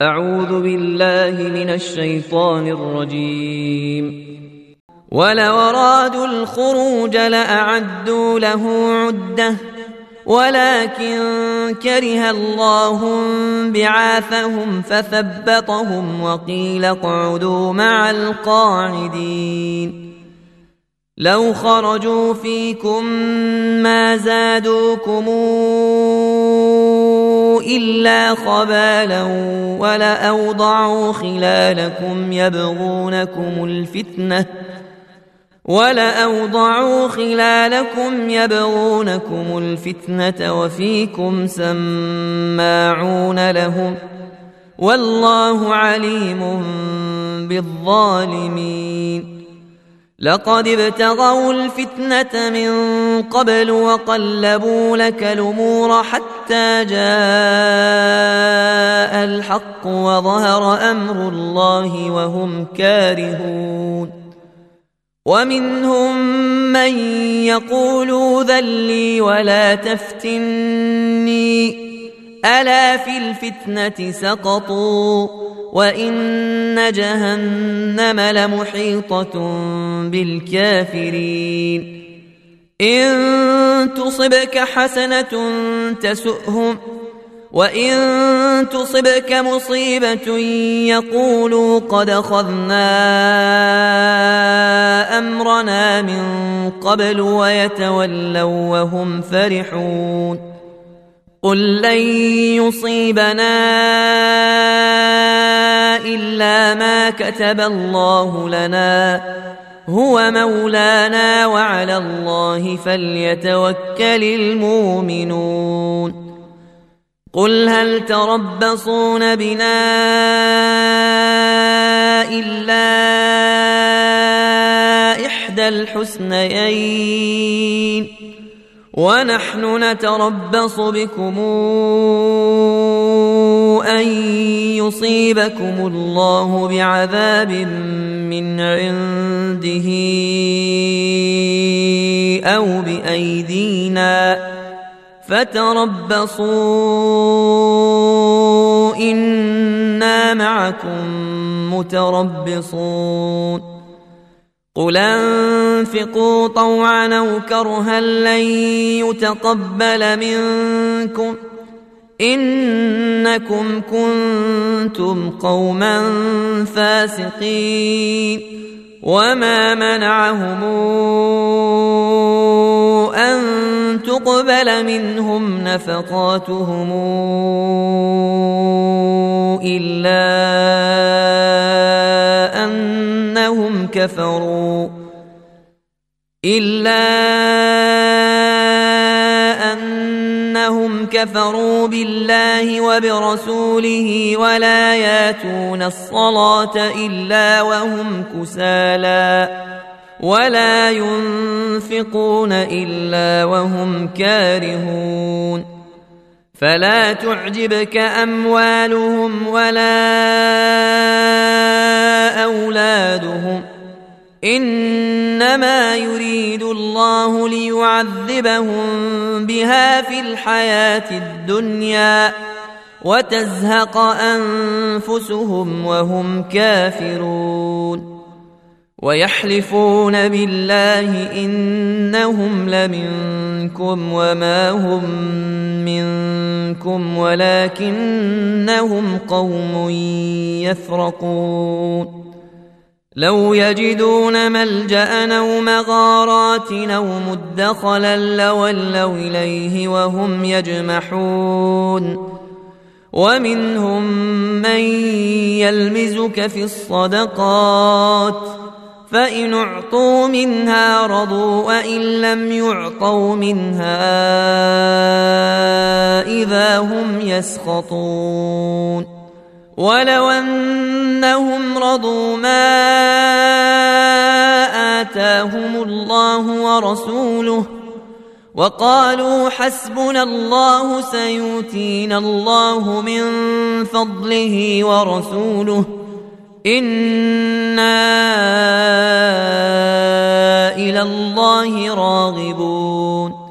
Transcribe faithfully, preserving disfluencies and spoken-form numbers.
أعوذ بالله من الشيطان الرجيم. ولو أرادوا الخروج لأعدوا له عدة ولكن كره الله بعاثهم فثبطهم وقيل اقعدوا مع القاعدين. لو خرجوا فيكم ما زادوكم إلا خبالا ولأوضعوا خلالكم يبغونكم الفتنة ولأوضعوا خلالكم يبغونكم الفتنة وفيكم سماعون لهم والله عليم بالظالمين. لقد ابتغوا الفتنة من قبل وقلبوا لك الأمور حتى جاء الحق وظهر أمر الله وهم كارهون. ومنهم من يقول ذلي ولا تفتني ألا في الفتنة سقطوا وإن جهنم لمحيطة بالكافرين. إن تصبك حسنة تسؤهم وإن تصبك مصيبة يقولوا قد أخذنا أمرنا من قبل ويتولوا وهم فرحون. قل لن يصيبنا إلا ما كتب الله لنا هو مولانا وعلى الله فليتوكل المؤمنون. قل هل تربصون بنا إلا إحدى الحسنيين ونحن نتربص بكم أن يصيبكم الله بعذاب من عنده أو بأيدينا فتربصوا إنا معكم متربصون. قل انفقوا طوعا أو كرها لن يتقبل منكم إنكم كنتم قوما فاسقين. وما منعهم أن تقبل منهم نفقاتهم إلا أنهم كفروا إلا أنهم كفروا بالله وبرسوله ولا ياتون الصلاة إلا وهم كسالى ولا ينفقون إلا وهم كارهون. فلا تعجبك أموالهم ولا أولادهم إنما يريد الله ليعذبهم بها في الحياة الدنيا وتزهق أنفسهم وهم كافرون. ويحلفون بالله إنهم لمنكم وما هم منكم ولكنهم قوم يفرقون. لو يجدون ملجأ أو مغارات أو مدخلا لولوا إليه وهم يجمحون. ومنهم من يلمزك في الصدقات فإن أعطوا منها رضوا وإن لم يعطوا منها إذا هم يسخطون. ولو أنهم رضوا ما آتاهم الله ورسوله وقالوا حسبنا الله سيؤتينا الله من فضله ورسوله إنا إلى الله راغبون.